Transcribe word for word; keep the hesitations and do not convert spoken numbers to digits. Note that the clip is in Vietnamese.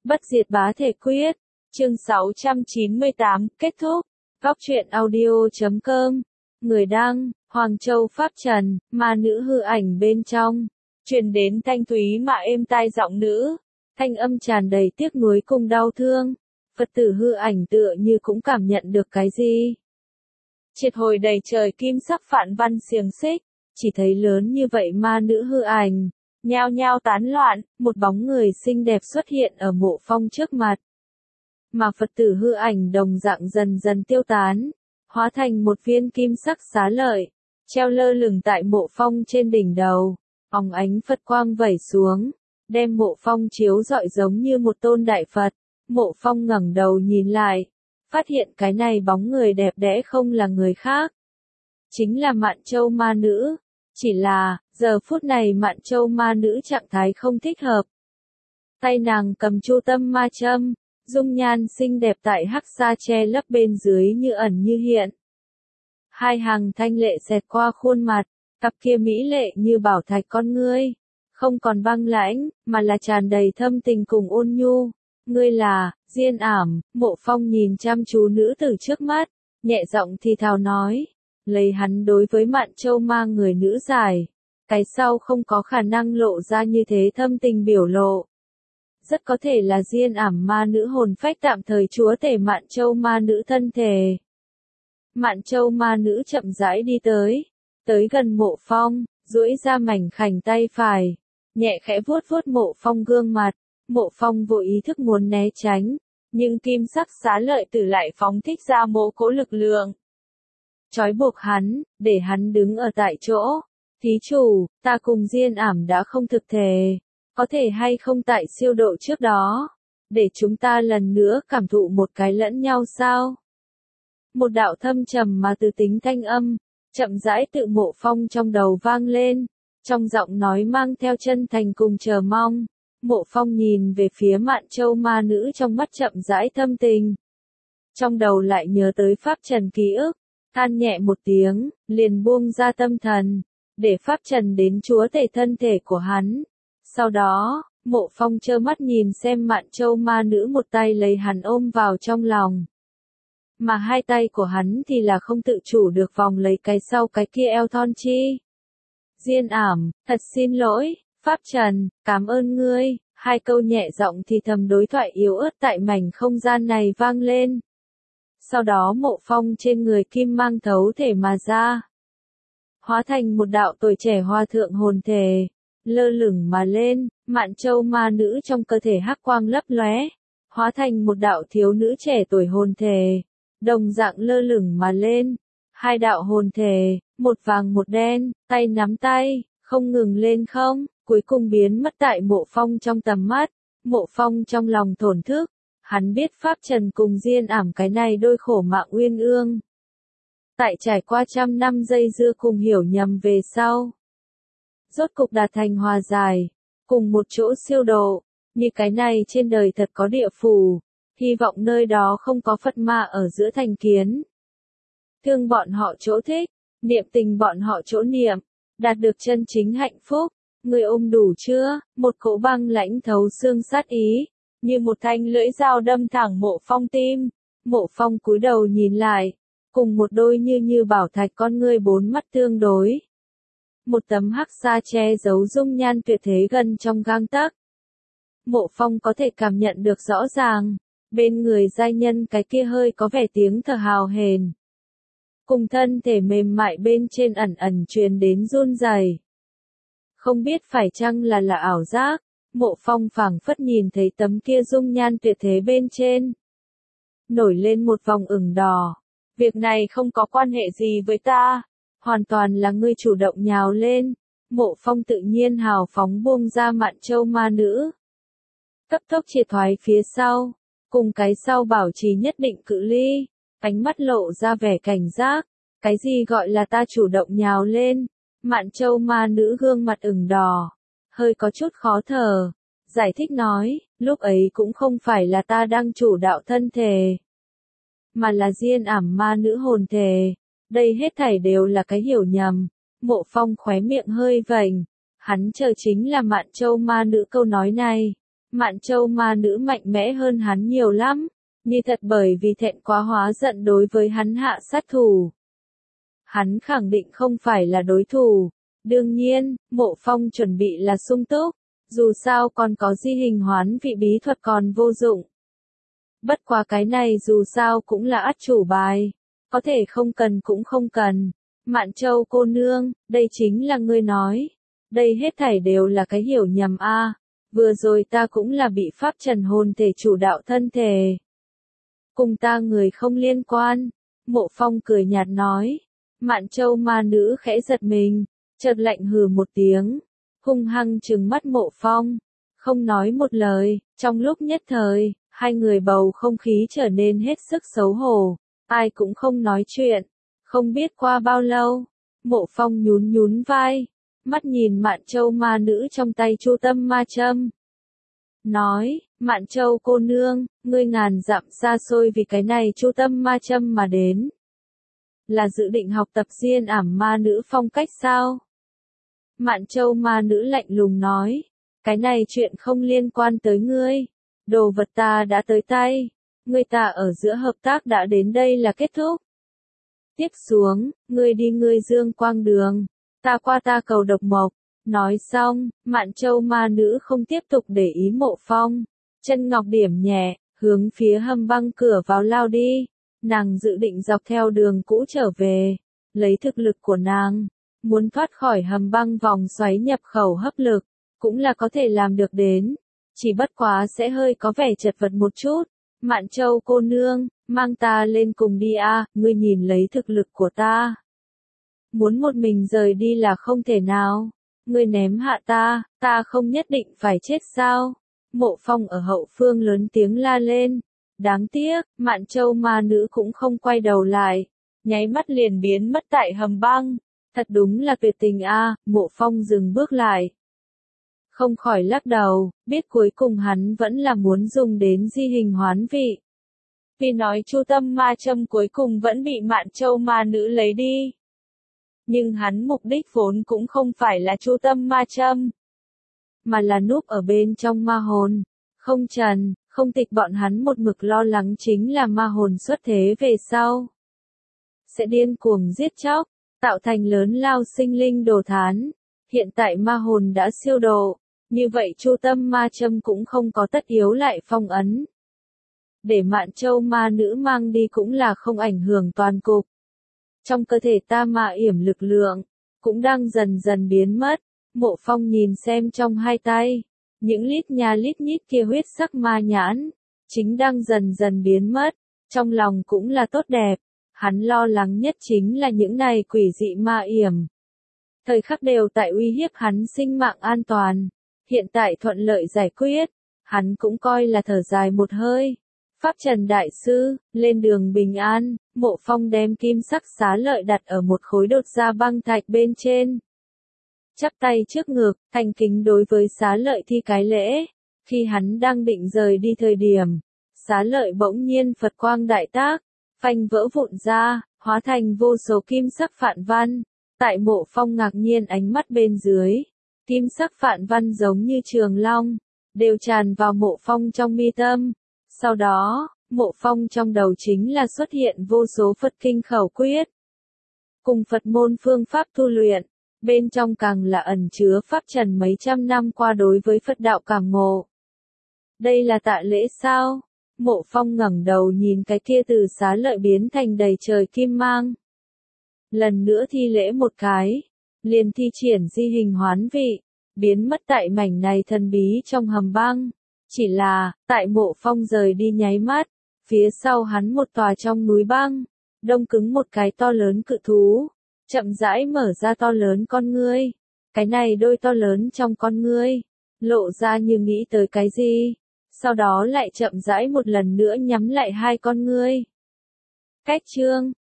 Bất diệt bá thể quyết. Chương sáu trăm chín mươi tám, kết thúc. Góc truyện audio chấm com. Người đăng, Hoàng Châu Pháp Trần, ma nữ hư ảnh bên trong. Truyền đến thanh thúy mà êm tai giọng nữ. Thanh âm tràn đầy tiếc nuối cùng đau thương. Phật tử hư ảnh tựa như cũng cảm nhận được cái gì. Triệt hồi đầy trời kim sắc phạn văn xiềng xích. Chỉ thấy lớn như vậy ma nữ hư ảnh. Nhao nhao tán loạn, một bóng người xinh đẹp xuất hiện ở mộ phong trước mặt. Mà Phật tử hư ảnh đồng dạng dần dần tiêu tán, hóa thành một viên kim sắc xá lợi, treo lơ lửng tại mộ phong trên đỉnh đầu, óng ánh Phật quang vẩy xuống, đem mộ phong chiếu rọi giống như một tôn đại Phật. Mộ phong ngẩng đầu nhìn lại, phát hiện cái này bóng người đẹp đẽ không là người khác. Chính là Mạn Châu ma nữ. Chỉ là, giờ phút này Mạn Châu ma nữ trạng thái không thích hợp. Tay nàng cầm chu tâm ma châm, dung nhan xinh đẹp tại hắc sa che lấp bên dưới như ẩn như hiện. Hai hàng thanh lệ xẹt qua khuôn mặt, cặp kia mỹ lệ như bảo thạch con ngươi, không còn băng lãnh, mà là tràn đầy thâm tình cùng ôn nhu. Ngươi là, Diên Ảm. Mộ Phong nhìn chăm chú nữ tử trước mắt, nhẹ giọng thì thào nói. Lấy hắn đối với Mạn Châu ma người nữ giải, cái sau không có khả năng lộ ra như thế thâm tình biểu lộ. Rất có thể là Diên Ảm ma nữ hồn phách tạm thời chúa tể Mạn Châu ma nữ thân thể. Mạn Châu ma nữ chậm rãi đi tới, tới gần Mộ Phong, duỗi ra mảnh khảnh tay phải, nhẹ khẽ vuốt vuốt Mộ Phong gương mặt. Mộ Phong vô ý thức muốn né tránh, nhưng kim sắc xá lợi tử lại phóng thích ra một cỗ lực lượng. Trói buộc hắn, để hắn đứng ở tại chỗ. Thí chủ, ta cùng Diên Ảm đã không thực thể, có thể hay không tại siêu độ trước đó, để chúng ta lần nữa cảm thụ một cái lẫn nhau sao? Một đạo thâm trầm mà từ tính thanh âm, chậm rãi tự Mộ Phong trong đầu vang lên, trong giọng nói mang theo chân thành cùng chờ mong. Mộ Phong nhìn về phía Mạn Châu ma nữ trong mắt chậm rãi thâm tình. Trong đầu lại nhớ tới Pháp Trần ký ức. Than nhẹ một tiếng, liền buông ra tâm thần, để Pháp Trần đến chúa tể thân thể của hắn. Sau đó, Mộ Phong trơ mắt nhìn xem Mạn Châu ma nữ một tay lấy hắn ôm vào trong lòng. Mà hai tay của hắn thì là không tự chủ được vòng lấy cái sau cái kia eo thon chi. Diên Ảm, thật xin lỗi, Pháp Trần, cảm ơn ngươi. Hai câu nhẹ giọng thì thầm đối thoại yếu ớt tại mảnh không gian này vang lên. Sau đó Mộ Phong trên người kim mang thấu thể mà ra. Hóa thành một đạo tuổi trẻ hoa thượng hồn thể, lơ lửng mà lên. Mạn Châu ma nữ trong cơ thể hắc quang lấp lóe, hóa thành một đạo thiếu nữ trẻ tuổi hồn thể, đồng dạng lơ lửng mà lên. Hai đạo hồn thể, một vàng một đen, tay nắm tay, không ngừng lên không, cuối cùng biến mất tại Mộ Phong trong tầm mắt. Mộ Phong trong lòng thổn thức. Hắn biết Pháp Trần cùng Diên Ảm cái này đôi khổ mạng uyên ương. Tại trải qua trăm năm dây dưa cùng hiểu nhầm về sau. Rốt cục đạt thành hòa giải, cùng một chỗ siêu độ, như cái này trên đời thật có địa phủ, hy vọng nơi đó không có Phật ma ở giữa thành kiến. Thương bọn họ chỗ thích, niệm tình bọn họ chỗ niệm, đạt được chân chính hạnh phúc. Người ôm đủ chưa? Một cỗ băng lãnh thấu xương sát ý. Như một thanh lưỡi dao đâm thẳng Mộ Phong tim. Mộ Phong cúi đầu nhìn lại, cùng một đôi như như bảo thạch con ngươi bốn mắt tương đối. Một tấm hắc sa che giấu dung nhan tuyệt thế gần trong gang tấc. Mộ Phong có thể cảm nhận được rõ ràng, bên người giai nhân cái kia hơi có vẻ tiếng thở hào hển. Cùng thân thể mềm mại bên trên ẩn ẩn truyền đến run rẩy. Không biết phải chăng là là ảo giác. Mộ Phong phảng phất nhìn thấy tấm kia dung nhan tuyệt thế bên trên. Nổi lên một vòng ửng đỏ. Việc này không có quan hệ gì với ta. Hoàn toàn là ngươi chủ động nhào lên. Mộ Phong tự nhiên hào phóng buông ra Mạn Châu ma nữ. Cấp tốc triệt thoái phía sau. Cùng cái sau bảo trì nhất định cự ly. Ánh mắt lộ ra vẻ cảnh giác. Cái gì gọi là ta chủ động nhào lên? Mạn Châu ma nữ gương mặt ửng đỏ. Hơi có chút khó thở, giải thích nói, lúc ấy cũng không phải là ta đang chủ đạo thân thể, mà là Diên Ảm ma nữ hồn thể, đây hết thảy đều là cái hiểu nhầm. Mộ Phong khóe miệng hơi vểnh, hắn chờ chính là Mạn Châu ma nữ câu nói này, Mạn Châu ma nữ mạnh mẽ hơn hắn nhiều lắm, như thật bởi vì thẹn quá hóa giận đối với hắn hạ sát thủ. Hắn khẳng định không phải là đối thủ. Đương nhiên, Mộ Phong chuẩn bị là sung túc, dù sao còn có di hình hoán vị bí thuật còn vô dụng. Bất quá cái này dù sao cũng là át chủ bài, có thể không cần cũng không cần. Mạn Châu cô nương, đây chính là ngươi nói. Đây hết thảy đều là cái hiểu nhầm a. Vừa rồi ta cũng là bị pháp trần hồn thể chủ đạo thân thể. Cùng ta người không liên quan. Mộ Phong cười nhạt nói. Mạn Châu ma nữ khẽ giật mình, chợt lạnh hừ một tiếng, hung hăng trừng mắt Mộ Phong, không nói một lời. Trong lúc nhất thời, hai người bầu không khí trở nên hết sức xấu hổ, ai cũng không nói chuyện. Không biết qua bao lâu, Mộ Phong nhún nhún vai, mắt nhìn Mạn Châu ma nữ trong tay Chu Tâm ma châm. Nói, Mạn Châu cô nương, ngươi ngàn dặm xa xôi vì cái này Chu Tâm ma châm mà đến. Là dự định học tập diên ảm ma nữ phong cách sao? Mạn Châu ma nữ lạnh lùng nói, cái này chuyện không liên quan tới ngươi. Đồ vật ta đã tới tay, ngươi ta ở giữa hợp tác đã đến đây là kết thúc. Tiếp xuống, ngươi đi ngươi dương quang đường, ta qua ta cầu độc mộc. Nói xong, Mạn Châu ma nữ không tiếp tục để ý Mộ Phong, chân ngọc điểm nhẹ, hướng phía hầm băng cửa vào lao đi. Nàng dự định dọc theo đường cũ trở về, lấy thực lực của nàng, muốn thoát khỏi hầm băng vòng xoáy nhập khẩu hấp lực, cũng là có thể làm được đến. Chỉ bất quá sẽ hơi có vẻ chật vật một chút. Mạn Châu cô nương, mang ta lên cùng đi a, ngươi nhìn lấy thực lực của ta. Muốn một mình rời đi là không thể nào. Ngươi ném hạ ta, ta không nhất định phải chết sao? Mộ Phong ở hậu phương lớn tiếng la lên. Đáng tiếc, Mạn Châu ma nữ cũng không quay đầu lại, nháy mắt liền biến mất tại hầm băng. Thật đúng là tuyệt tình a. Mộ Phong dừng bước lại, không khỏi lắc đầu, biết cuối cùng hắn vẫn là muốn dùng đến di hình hoán vị. Vì nói Chu Tâm ma châm cuối cùng vẫn bị Mạn Châu ma nữ lấy đi. Nhưng hắn mục đích vốn cũng không phải là Chu Tâm ma châm, mà là núp ở bên trong ma hồn. Không Trần, không Tịch bọn hắn một mực lo lắng chính là ma hồn xuất thế về sau sẽ điên cuồng giết chóc, tạo thành lớn lao sinh linh đồ thán. Hiện tại ma hồn đã siêu độ, như vậy Chu Tâm ma châm cũng không có tất yếu lại phong ấn. Để Mạn Châu ma nữ mang đi cũng là không ảnh hưởng toàn cục. Trong cơ thể ta ma yểm lực lượng cũng đang dần dần biến mất. Mộ Phong nhìn xem trong hai tay, những lít nha lít nhít kia huyết sắc ma nhãn, chính đang dần dần biến mất. Trong lòng cũng là tốt đẹp, hắn lo lắng nhất chính là những này quỷ dị ma yểm. Thời khắc đều tại uy hiếp hắn sinh mạng an toàn. Hiện tại thuận lợi giải quyết, hắn cũng coi là thở dài một hơi. Pháp Trần Đại Sư, lên đường bình an. Mộ Phong đem kim sắc xá lợi đặt ở một khối đột ra băng thạch bên trên. Chắp tay trước ngực, thành kính đối với xá lợi thi cái lễ. Khi hắn đang định rời đi thời điểm, xá lợi bỗng nhiên Phật quang đại tác, phanh vỡ vụn ra, hóa thành vô số kim sắc phạn văn. Tại Mộ Phong ngạc nhiên ánh mắt bên dưới, kim sắc phạn văn giống như trường long, đều tràn vào Mộ Phong trong mi tâm. Sau đó, Mộ Phong trong đầu chính là xuất hiện vô số Phật kinh khẩu quyết, cùng Phật môn phương pháp tu luyện, bên trong càng là ẩn chứa pháp trần mấy trăm năm qua đối với Phật đạo cảm ngộ. Đây là tạ lễ sao? Mộ Phong ngẩng đầu nhìn cái kia từ xá lợi biến thành đầy trời kim mang. Lần nữa thi lễ một cái, liền thi triển di hình hoán vị, biến mất tại mảnh này thần bí trong hầm băng. Chỉ là, tại Mộ Phong rời đi nháy mắt, phía sau hắn một tòa trong núi băng, đông cứng một cái to lớn cự thú, chậm rãi mở ra to lớn con ngươi. Cái này đôi to lớn trong con ngươi, lộ ra như nghĩ tới cái gì, sau đó lại chậm rãi một lần nữa nhắm lại hai con ngươi. Cách chương